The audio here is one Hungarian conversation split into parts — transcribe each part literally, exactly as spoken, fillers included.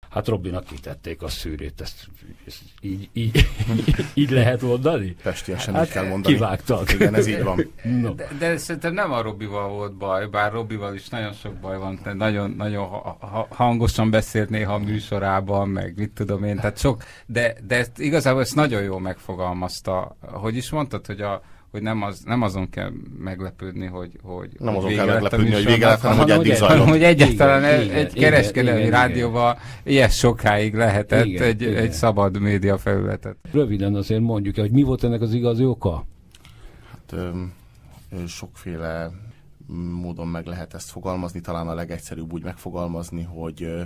Hát Robinak kitették a szűrét, ezt, ezt így, így, így lehet mondani? Pestiesen hát így kell mondani. Kivágtak. Igen, ez így van. No. De, de szerintem nem a Robival volt baj, bár Robival is nagyon sok baj van, nagyon, nagyon ha, hangosan beszélt néha a műsorában, meg mit tudom én, tehát sok, de, de ezt, igazából ezt nagyon jól megfogalmazta. Hogy is mondtad, hogy a hogy nem, az, nem azon kell meglepődni, hogy, hogy nem hogy azon kell meglepődni, hogy vége lett, hanem hogy eddig zajlott. Hogy egyáltalán igen, egy, igen, egy kereskedelmi igen, rádióban igen. ilyen sokáig lehetett igen, egy, igen. egy szabad média felületet. Röviden azért mondjuk, hogy mi volt ennek az igazi oka? Hát ö, ö, sokféle módon meg lehet ezt fogalmazni, talán a legegyszerűbb úgy megfogalmazni, hogy ö,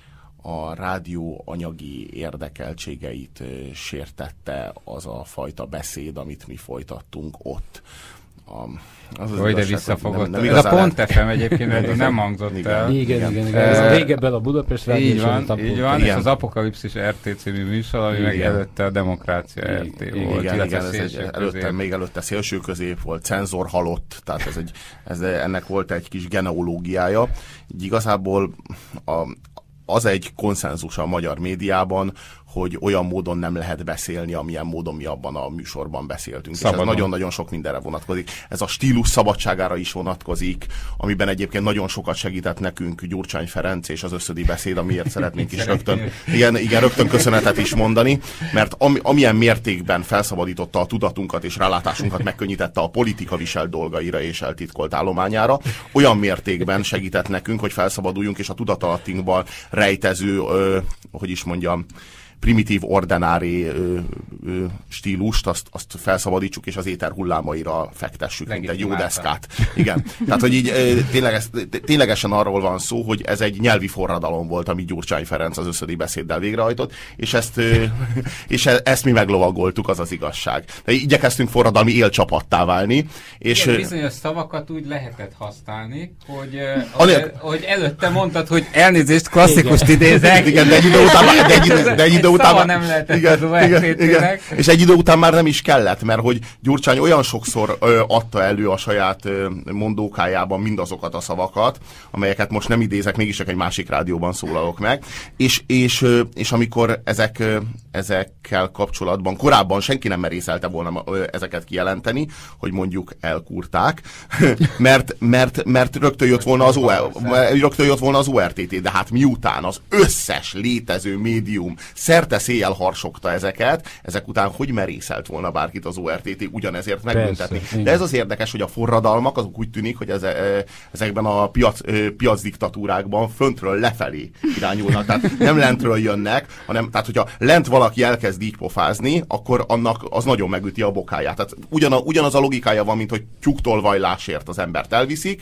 a rádió anyagi érdekeltségeit sértette az a fajta beszéd, amit mi folytattunk ott. A, az az igazság, visszafogott. Nem, nem ez a Pont ef em egyébként eddig nem hangzott igen, el. Igen, igen, igen. igen. Ez régebben a Budapest Rádió. Így van, így van, és az Apokalipszis er té című műsor, ami meg előtte a Demokrácia er té igen, volt. Igen, igen, ez egy, előtte, még előtte szélső közép volt, cenzor halott, tehát ez egy, ez, ennek volt egy kis genealógiája. Így igazából a, az egy konszenzus a magyar médiában, hogy olyan módon nem lehet beszélni, amilyen módon mi abban a műsorban beszéltünk. Szabadon. És ez nagyon-nagyon sok mindenre vonatkozik. Ez a stílus szabadságára is vonatkozik, amiben egyébként nagyon sokat segített nekünk Gyurcsány Ferenc és az Összödi Beszéd, amiért szeretnénk is rögtön, igen, igen, rögtön köszönetet is mondani, mert ami, amilyen mértékben felszabadította a tudatunkat és rálátásunkat, megkönnyítette a politika viselt dolgaira és eltitkolt állományára, olyan mértékben segített nekünk, hogy felszabaduljunk, és a tudatalattinkban rejtező, ö, hogy is mondjam, primitív ordinári ö, ö, stílust, azt, azt felszabadítsuk, és az éter hullámaira fektessük, mint egy jó deszkát. Igen. Tehát, hogy így ö, tényleges, ténylegesen arról van szó, hogy ez egy nyelvi forradalom volt, amit Gyurcsány Ferenc az Összödi Beszéddel végrehajtott, és ezt, ö, és ezt mi meglovagoltuk, az az igazság. De igyekeztünk forradalmi élcsapattá válni. És igen, bizonyos szavakat úgy lehetett használni, hogy, hogy, hogy, hogy előtte mondtad, hogy elnézést, klasszikust idézek. Igen, de egy idő után, de egy idő, de egy idő után már, nem lehetett igen, igen, igen. És egy idő után már nem is kellett, mert hogy Gyurcsány olyan sokszor ö, adta elő a saját ö, mondókájában mindazokat a szavakat, amelyeket most nem idézek, mégis csak egy másik rádióban szólalok meg, és, és, ö, és amikor ezek, ö, ezekkel kapcsolatban korábban senki nem merészelte volna ö, ezeket kijelenteni, hogy mondjuk elkúrták, mert, mert, mert rögtön jött volna az o rögtön jött volna az o er té té, de hát miután az összes létező médium szerte széjjel harsogta ezeket, ezek után hogy merészelt volna bárkit az o er té té ugyanezért megbüntetni. Persze, de ez az érdekes, hogy a forradalmak azok úgy tűnik, hogy ezekben a piac, piac diktatúrákban föntről lefelé irányulnak. Tehát nem lentről jönnek, hanem tehát, hogyha lent valaki elkezd így pofázni, akkor annak az nagyon megüti a bokáját. Tehát ugyan, ugyanaz a logikája van, mint hogy tyúktolvajlásért az embert elviszik.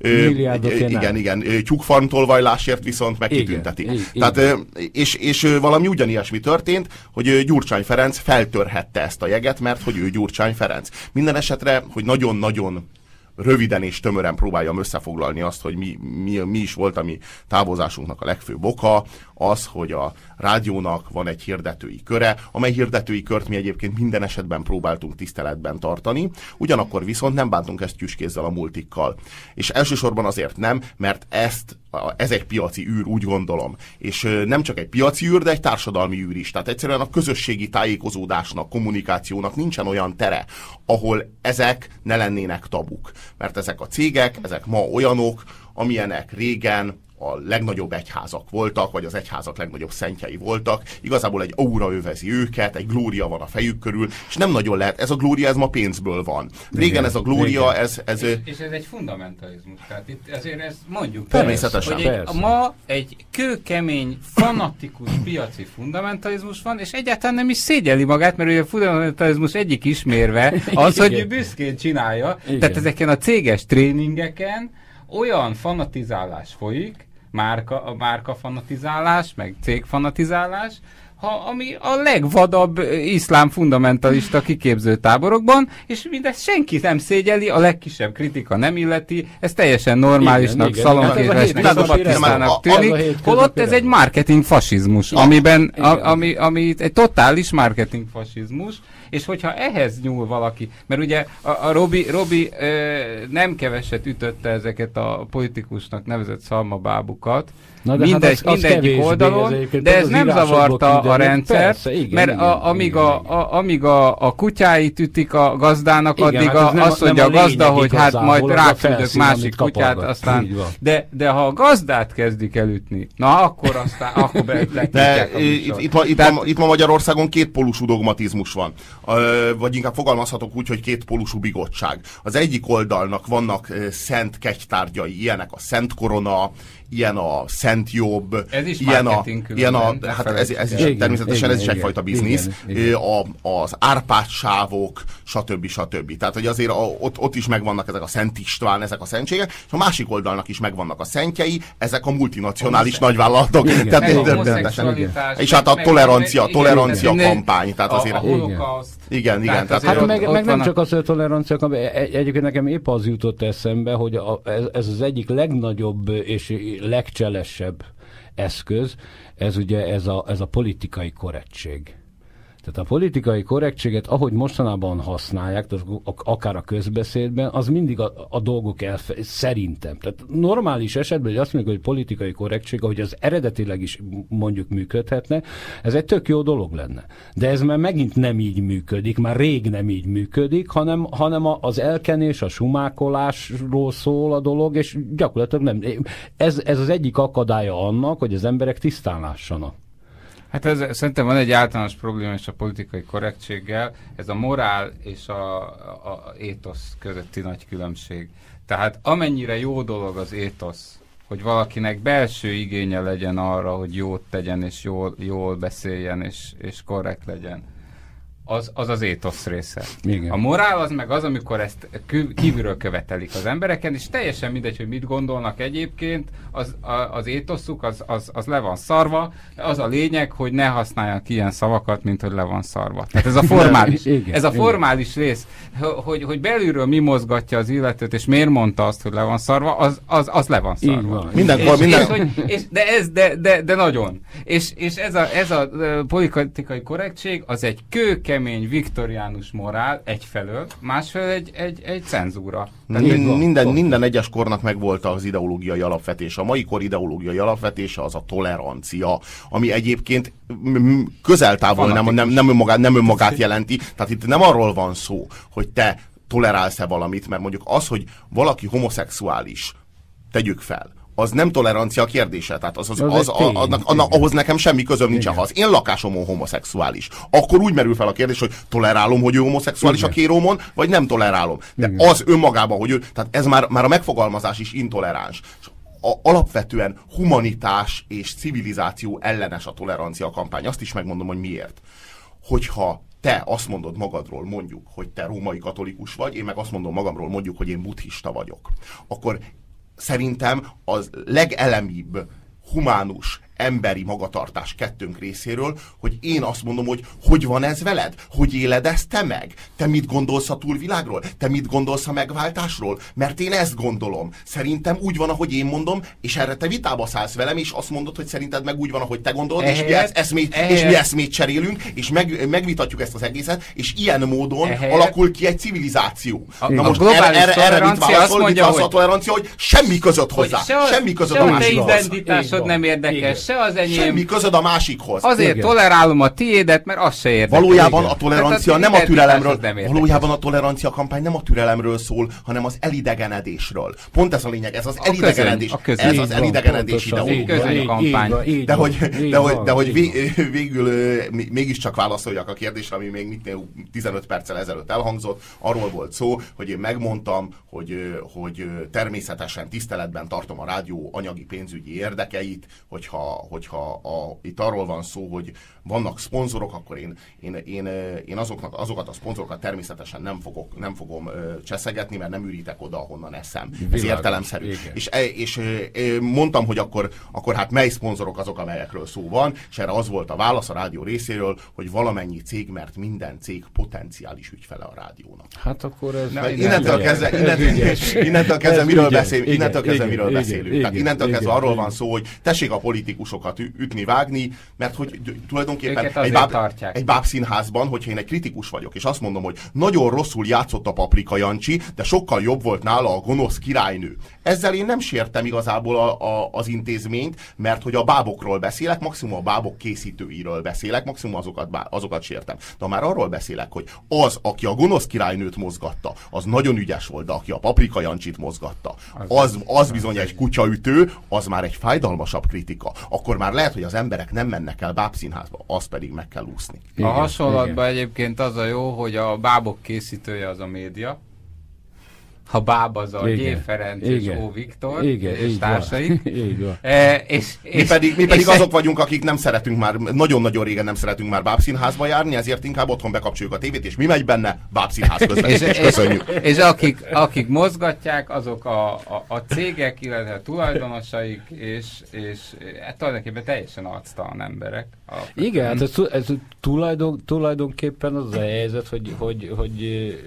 Igen, igen. Tyúkfarmtolvajlásért viszont megkitüntetik. Tehát, és, és valami ugyanilyesmi történt, hogy Gyurcsány Ferenc feltörhette ezt a jeget, mert hogy ő Gyurcsány Ferenc. Minden esetre, hogy nagyon-nagyon röviden és tömören próbáljam összefoglalni azt, hogy mi, mi, mi is volt a mi távozásunknak a legfőbb oka, az, hogy a rádiónak van egy hirdetői köre, amely hirdetői kört mi egyébként minden esetben próbáltunk tiszteletben tartani, ugyanakkor viszont nem bántunk ezt tüskézzel a multikkal. És elsősorban azért nem, mert ezt, ez egy piaci űr, úgy gondolom. És nem csak egy piaci űr, de egy társadalmi űr is. Tehát egyszerűen a közösségi tájékozódásnak, kommunikációnak nincsen olyan tere, ahol ezek ne lennének tabuk. Mert ezek a cégek, ezek ma olyanok, amilyenek régen a legnagyobb egyházak voltak, vagy az egyházak legnagyobb szentjei voltak. Igazából egy aura övezi őket, egy glória van a fejük körül, és nem nagyon lehet. Ez a glória, ez ma pénzből van. Régen igen, ez a glória, ez... ez és, és ez egy fundamentalizmus. Tehát itt azért ezt mondjuk. Természetesen. Hogy egy, ma egy kőkemény, fanatikus piaci fundamentalizmus van, és egyáltalán nem is szégyeli magát, mert ugye a fundamentalizmus egyik ismérve az, hogy ő büszkén csinálja. Igen. Tehát ezeken a céges tréningeken olyan fanatizálás folyik, márka, a márka fanatizálás, meg cég fanatizálás, ha, ami a legvadabb iszlám fundamentalista kiképző táborokban, és mindezt senki nem szégyeli, a legkisebb kritika nem illeti, ez teljesen normálisnak, szalonkésnek, szabadtisztának tűnik, holott ez egy marketing fasizmus, amiben, a, ami, ami egy totális marketing fasizmus, és hogyha ehhez nyúl valaki, mert ugye a, a Robi, Robi ö, nem keveset ütötte ezeket a politikusnak nevezett szalmabábukat, Na de Mindegy, hát az, az mindegyik oldalon, de ez nem zavarta a rendszert, persze, igen, mert igen, a, amíg, igen, a, a, amíg a, a kutyáit ütik a gazdának, igen, addig hát a, azt mondja a gazda, hogy hát majd ráküldök másik kutyát, aztán, de, de ha a gazdát kezdik elütni, na akkor aztán, akkor beletítják a itt, itt, ma, itt, Tehát, ma, itt ma Magyarországon kétpólusú dogmatizmus van, vagy inkább fogalmazhatok úgy, hogy kétpólusú bigottság. Az egyik oldalnak vannak szent kegytárgyai, ilyenek a Szent Korona, ilyen a Szent Jobb, ez is ilyen a, ilyen a hát ez, ez is igen, természetesen igen, ez is igen, egyfajta biznisz, igen, igen. A, az Árpád-sávok, stb. stb. Tehát, hogy azért a, ott, ott is megvannak ezek a Szent István, ezek a szentségek, és a másik oldalnak is megvannak a szentjei, ezek a multinacionális nagyvállalatok. Igen, tehát, igen, és hát a tolerancia, tolerancia igen, kampány. Tehát azért, a holokauszt. Igen, igen. Tehát hát meg, meg nem csak az, hogy a tolerancia kampány, egyébként nekem épp az jutott eszembe, hogy a, ez, ez az egyik legnagyobb és legcselesebb eszköz, ez ugye ez a, ez a politikai korrektség. Tehát a politikai korrektséget, ahogy mostanában használják, akár a közbeszédben, az mindig a, a dolgok elfe... Szerintem. Tehát normális esetben, hogy azt mondjuk, hogy politikai korrektség, ahogy az eredetileg is mondjuk működhetne, ez egy tök jó dolog lenne. De ez már megint nem így működik, már rég nem így működik, hanem, hanem az elkenés, a sumákolásról szól a dolog, és gyakorlatilag nem. Ez, ez az egyik akadálya annak, hogy az emberek tisztán lássanak. Hát ez, szerintem van egy általános probléma is a politikai korrektséggel, ez a morál és a, a, a étosz közötti nagy különbség. Tehát amennyire jó dolog az étosz, hogy valakinek belső igénye legyen arra, hogy jót tegyen, és jól, jól beszéljen, és, és korrekt legyen, az az, az étosz része. Igen. A morál az meg az, amikor ezt kívülről követelik az embereken, és teljesen mindegy, hogy mit gondolnak egyébként, az, a, az étoszuk az, az, az le van szarva, az a lényeg, hogy ne használjanak ilyen szavakat, mint hogy le van szarva. Tehát ez a formális, igen, ez a formális igen. rész, hogy, hogy belülről mi mozgatja az illetőt, és miért mondta azt, hogy le van szarva, az, az, az le van szarva. Mindenkor, és, minden... és, hogy, és, de, ez, de, de, de nagyon. És, és ez a, ez a politikai korrektség, az egy kőke kemény viktoriánus morál egyfelől, másfelől egy, egy, egy cenzúra. Min, minden, minden egyes kornak megvolt az ideológiai alapvetése. A mai kor ideológiai alapvetése az a tolerancia, ami egyébként közeltávol nem, nem, nem, önmagát, nem önmagát jelenti. Tehát itt nem arról van szó, hogy te tolerálsz-e valamit, mert mondjuk az, hogy valaki homoszexuális, tegyük fel, az nem tolerancia kérdése, tehát az, az, az, az, tény, annak, annak, ahhoz nekem semmi közöm nincsen. Ha az én lakásomon homoszexuális, akkor úgy merül fel a kérdés, hogy tolerálom, hogy ő homoszexuális igen. a kérómon, vagy nem tolerálom. De igen. az önmagában, hogy ő, tehát ez már, már a megfogalmazás is intoleráns. A, alapvetően humanitás és civilizáció ellenes a tolerancia kampány. Azt is megmondom, hogy miért. Hogyha te azt mondod magadról, mondjuk, hogy te római katolikus vagy, én meg azt mondom magamról, mondjuk, hogy én buddhista vagyok, akkor szerintem az legelemibb, humánus, emberi magatartás kettőnk részéről, hogy én azt mondom, hogy hogy van ez veled? Hogy éled ezt te meg? Te mit gondolsz a túlvilágról? Te mit gondolsz a megváltásról? Mert én ezt gondolom. Szerintem úgy van, ahogy én mondom, és erre te vitába szállsz velem, és azt mondod, hogy szerinted meg úgy van, ahogy te gondolod, ehelyett, és, mi ezt, eszmét, ehelyett, és mi eszmét cserélünk, és meg, megvitatjuk ezt az egészet, és ilyen módon ehelyett, alakul ki egy civilizáció. A, Na most erre, erre, erre mit válaszol, mit válaszol a tolerancia, hogy semmi között hozzá. Se az, semmi között a másikhoz. Se a te identitásod nem érdekes, se az enyém. Semmi közöd a másikhoz. Azért igen. tolerálom a tiédet, mert az se érdekel. Valójában igen. a tolerancia nem a türelemről, nem valójában a tolerancia kampány nem a türelemről szól, hanem az elidegenedésről. Pont ez a lényeg, ez az a elidegenedés. Közön, ez az elidegenedés ideológia. De hogy, de hogy, de hogy végül mégiscsak válaszoljak a kérdésre, ami még tizenöt perccel ezelőtt elhangzott. Arról volt szó, hogy én megmondtam, hogy, hogy természetesen tiszteletben tartom a rádió anyagi pénzügyi érdekeit, hogyha hogyha a, itt arról van szó, hogy vannak szponzorok, akkor én, én, én, én azoknak, azokat a szponzorokat természetesen nem, fogok, nem fogom cseszegetni, mert nem ürítek oda, ahonnan eszem. Ez Világos, értelemszerű. igen. És, és, és mondtam, hogy akkor, akkor hát mely szponzorok azok, amelyekről szó van, és erre az volt a válasz a rádió részéről, hogy valamennyi cég, mert minden cég potenciális ügyfele a rádiónak. Hát akkor ez... Na, innentől kezdve, innentől, innentől kezdve miről, beszél, innentől kezdve miről igen, beszélünk. Igen, Tehát innentől kezdve igen, arról igen. van szó, hogy tessék a politikusokat ütni, vágni, mert hogy tulajdonképpen egy, báb, egy bábszínházban, hogyha én egy kritikus vagyok, és azt mondom, hogy nagyon rosszul játszott a Paprika Jancsi, de sokkal jobb volt nála a gonosz királynő. Ezzel én nem sértem igazából a, a, az intézményt, mert hogy a bábokról beszélek, maximum a bábok készítőiről beszélek, maximum azokat, azokat sértem. De már arról beszélek, hogy az, aki a gonosz királynőt mozgatta, az nagyon ügyes volt, de aki a Paprika Jancsit mozgatta, az, az bizony egy kutyaütő, az már egy fájdalmasabb kritika. Akkor már lehet, hogy az emberek nem mennek el bábszínházba, azt pedig meg kell úszni. A hasonlatban egyébként az a jó, hogy a bábok készítője az a média, ha báb az a G. Ferenc és Ó. Viktor igen, és társai. E, és, és, mi pedig, mi pedig és azok vagyunk, akik nem szeretünk már, nagyon-nagyon régen nem szeretünk már bábszínházba járni, ezért inkább otthon bekapcsoljuk a tévét, és mi megy benne? Bábszínház közvetítés, köszönjük. És, és akik, akik mozgatják, azok a, a, a cégek, illetve a tulajdonosaik, és, és hát tulajdonképpen teljesen arctalan emberek. Igen, hát ez, ez tulajdon, tulajdonképpen az a helyzet, hogy, hogy, hogy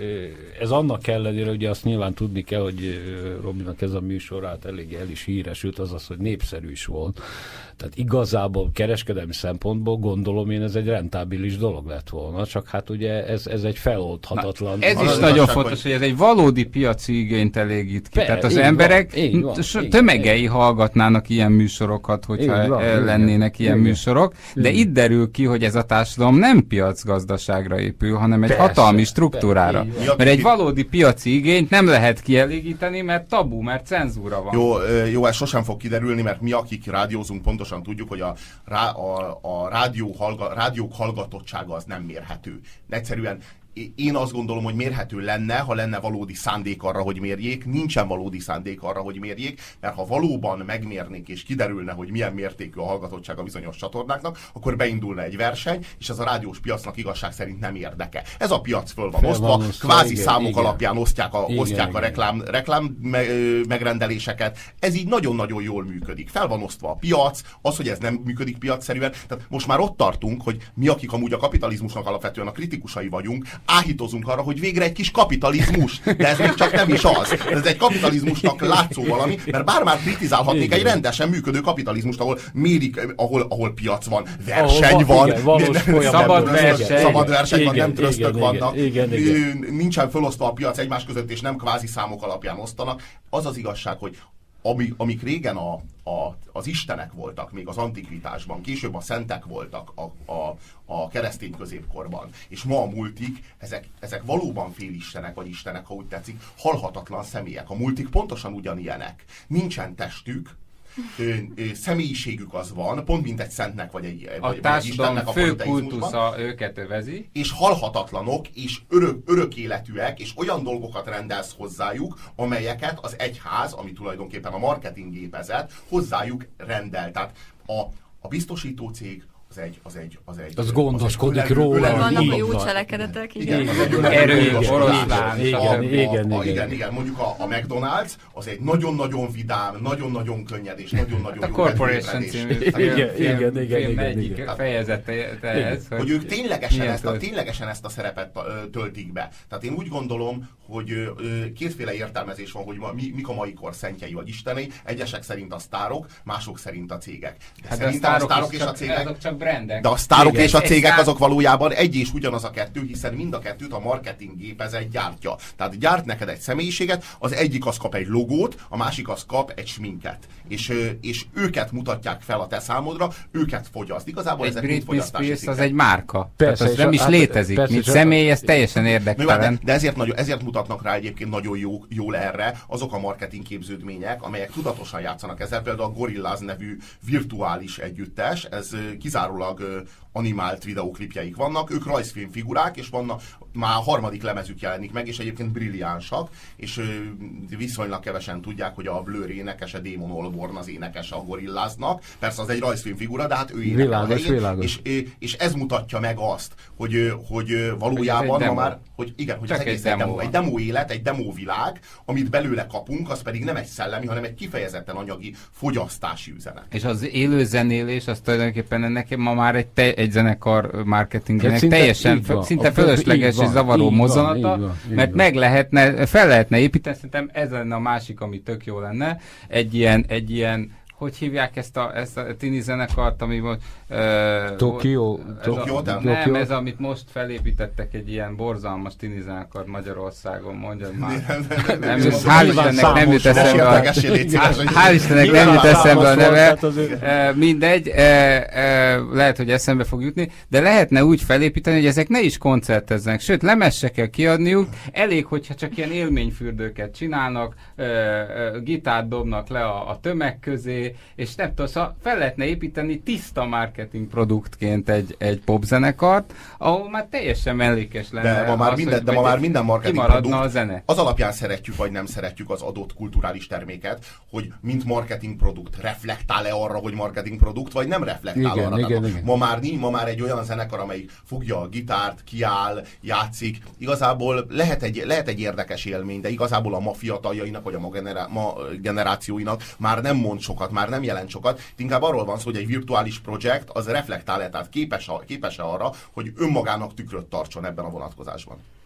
ez annak ellenére, ugye azt nyilván tudni kell, hogy Robinak ez a műsorát elég el is híresült, az az, hogy népszerű is volt. Tehát igazából kereskedelmi szempontból gondolom én ez egy rentábilis dolog lett volna, csak hát ugye ez, ez egy feloldhatatlan... Na, ez is nagyon fontos, hogy... hogy ez egy valódi piaci igényt elégít ki. Per, Tehát az emberek van, van, tömegei igen. hallgatnának ilyen műsorokat, hogyha van, lennének igen, ilyen igen. műsorok, de igen. itt derül ki, hogy ez a társadalom nem piacgazdaságra épül, hanem egy persze, hatalmi struktúrára. Persze, mert egy valódi piaci igényt nem lehet kielégíteni, mert tabu, mert cenzúra van. Jó, jó, ez sosem fog kiderülni, mert mi, akik rádiózunk, pontosan tudjuk, hogy a, a, a rádió hallga, rádiók hallgatottsága az nem mérhető. Egyszerűen én azt gondolom, hogy mérhető lenne, ha lenne valódi szándék arra, hogy mérjék. Nincsen valódi szándék arra, hogy mérjék, mert ha valóban megmérnék és kiderülne, hogy milyen mértékű a hallgatottság a bizonyos csatornáknak, akkor beindulna egy verseny, és ez a rádiós piacnak igazság szerint nem érdeke. Ez a piac föl van osztva, kvázi igen, számok igen. alapján osztják a, igen, osztják igen. a reklám, reklám megrendeléseket. Ez így nagyon-nagyon jól működik. Fel van osztva a piac, az, hogy ez nem működik piacszerűen. Tehát most már ott tartunk, hogy mi, akik amúgy a kapitalizmusnak alapvetően a kritikusai vagyunk, áhítozunk arra, hogy végre egy kis kapitalizmus, de ez még csak nem is az. Ez egy kapitalizmusnak látszó valami, mert bár már kritizálhatnék igen. egy rendesen működő kapitalizmust, ahol mérik, ahol, ahol piac van, verseny ahol, van, igen, valós szabad verseny, szabad verseny van, nem trösztök igen, vannak, igen, igen. nincsen felosztva a piac egymás között, és nem kvázi számok alapján osztanak. Az az igazság, hogy Amik, amik régen a, a, az istenek voltak, még az antikvitásban, később a szentek voltak a, a, a keresztény középkorban, és ma a multik, ezek, ezek valóban félistenek, vagy istenek, ha úgy tetszik, halhatatlan személyek. A multik pontosan ugyanilyenek. Nincsen testük, Ö, ö, személyiségük az van, pont mint egy szentnek, vagy egy, a vagy társadalom egy istennek a fő kultusza őket övezi. És halhatatlanok, és örök, örök életűek, és olyan dolgokat rendelsz hozzájuk, amelyeket az egyház, ami tulajdonképpen a marketinggépezet, hozzájuk rendel. Tehát a, a biztosító cég, az egy, az egy, az egy... Az gondoskodik róla. Vannak a jó cselekedetek, igen. igen. Erő, oroszlán, igen, igen, igen, igen. Mondjuk a, a McDonald's, az egy nagyon-nagyon vidám, nagyon-nagyon könnyed és nagyon-nagyon jó. A Corporation című igen, igen, egyik fejezete ez. Hogy ők ténylegesen ezt, a, ténylegesen ezt a szerepet töltik be. Tehát én úgy gondolom, hogy kétféle értelmezés van, hogy mi, mik a mai kor szentjei vagy istenei. Egyesek szerint a sztárok, mások szerint a cégek. De hát szerintem a sztárok és a cégek... Brandek. De a sztárok igen, és a cégek azok valójában egy és ugyanaz a kettő, hiszen mind a kettőt a marketing gépezet gyártja. Tehát gyárt neked egy személyiséget, az egyik az kap egy logót, a másik az kap egy sminket. És, és őket mutatják fel a te számodra, őket fogyaszt. Igazából egy ezek Britney mind fogyasztási Spears cikkek. Az egy márka. Persze, az nem is hát, létezik. persze, Mint persze, személy, ez teljesen érdektelen. De, de ezért, nagyon, ezért mutatnak rá egyébként nagyon jó, jól erre azok a marketing képződmények, amelyek tudatosan játszanak ezzel. Például a Gorillaz nevű virtuális együttes, ez kizárólag kizárólag animált videóklipjeik vannak, ők rajzfilmfigurák, és vannak, már a harmadik lemezük jelenik meg, és egyébként brilliánsak, és viszonylag kevesen tudják, hogy a Blur énekese, Damon Albarn az énekese a Gorillaznak. Persze az egy rajzfilmfigura, de hát ő énekel világos, a helyén, világos. És, és ez mutatja meg azt, hogy, hogy valójában ma már, hogy igen, hogy Csak az egész egy egy demo, demo egy demo élet, egy demo világ, amit belőle kapunk, az pedig nem egy szellemi, hanem egy kifejezetten anyagi fogyasztási üzenet. És az élő zenélés, az tulajdonképpen ennek ma már egy, te, egy zenekar marketingének szinte teljesen, így van. szinte A- fölösleges így van, és zavaró így van, mozzanata, így van, így mert van. meg lehetne, fel lehetne építeni, szerintem ez lenne a másik, ami tök jó lenne, egy ilyen, egy ilyen hogy hívják ezt a, ezt a tini zenekart, ami most... Uh, Tokió. Tokió, Nem, Tokió. ez amit most felépítettek, egy ilyen borzalmas tini zenekar Magyarországon, mondjad már. Nem, nem, hál' Istennek nem jut eszembe a... Hál' Istennek nem jut eszembe a neve. Uh, mindegy, uh, uh, lehet, hogy eszembe fog jutni, de lehetne úgy felépíteni, hogy ezek ne is koncertezzenek, sőt, lemez se kell kiadniuk, elég, hogyha csak ilyen élményfürdőket csinálnak, uh, uh, gitárt dobnak le a, a tömeg közé, és nem tudom, szóval fel lehetne építeni tiszta marketing produktként egy, egy popzenekart, ahol már teljesen mellékes lenne. De ma már az, minden, hogy de ma már minden marketing kimaradna produkt, a zene. az alapján szeretjük, vagy nem szeretjük az adott kulturális terméket, hogy mint marketing produkt reflektál-e arra, hogy marketing produkt, vagy nem reflektál Igen, arra. igen, Tehát igen. Ma már nincs, ma már egy olyan zenekar, amelyik fogja a gitárt, kiáll, játszik. Igazából lehet egy, lehet egy érdekes élmény, de igazából a ma fiataljainak, vagy a ma, generá- ma generációinak már nem mond sokat, már nem jelent sokat. Inkább arról van szó, hogy egy virtuális projekt az reflektál-e, tehát képes, a, képes-e arra, hogy önmagának tükröt tartson ebben a vonatkozásban.